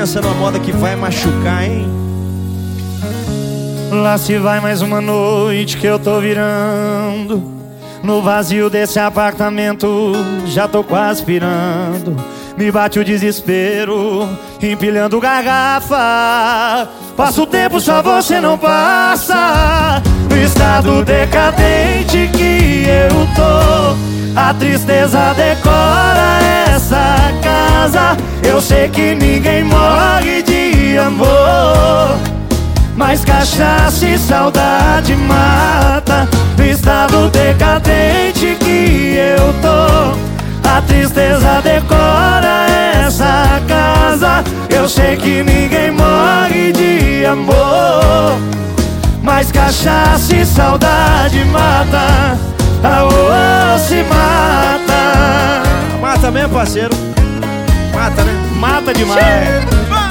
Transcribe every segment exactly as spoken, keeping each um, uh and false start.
pensa numa moda que vai machucar, hein? Lá se vai mais uma noite que eu tô virando. No vazio desse apartamento já tô quase pirando. Me bate o desespero, empilhando garrafa. Passa o tempo, só você não passa. No estado decadente que eu tô, a tristeza decora essa casa. Eu sei que ninguém morre de amor, mas cachaça e saudade mata. No estado decadente que eu tô, a tristeza decora essa casa. Eu sei que ninguém morre de amor, mas cachaça e saudade mata. Aô, se mata. Mata mesmo, parceiro. Mata, né? Mata demais.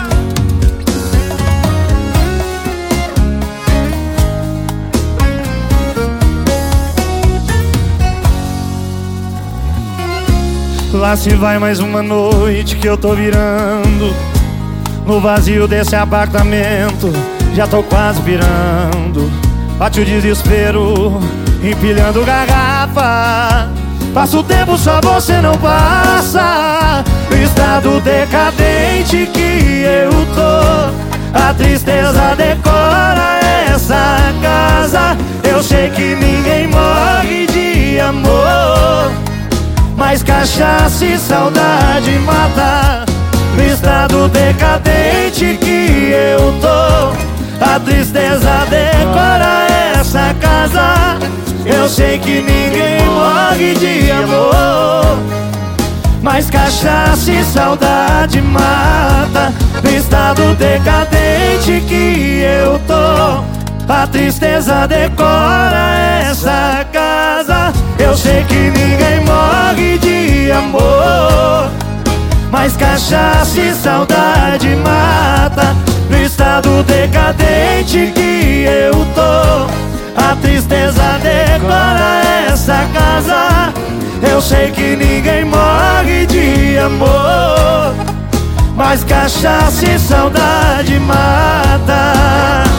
Lá se vai mais uma noite que eu tô virando. No vazio desse apartamento já tô quase pirando. Bate o desespero, empilhando garrafa. Passa o tempo, só você não passa. No estado decadente que eu tô, a tristeza decora essa casa. Eu sei que ninguém morre de amor, mas cachaça e saudade mata. No estado decadente que eu tô, a tristeza decora essa casa. Eu sei que ninguém morre de amor, mas cachaça e saudade mata. No estado decadente que eu tô, a tristeza decora essa casa. Eu sei que ninguém morre de amor, mas cachaça e saudade mata. No estado decadente que eu tô, a tristeza decora essa casa. Eu sei que ninguém morre de amor, mas cachaça e saudade mata.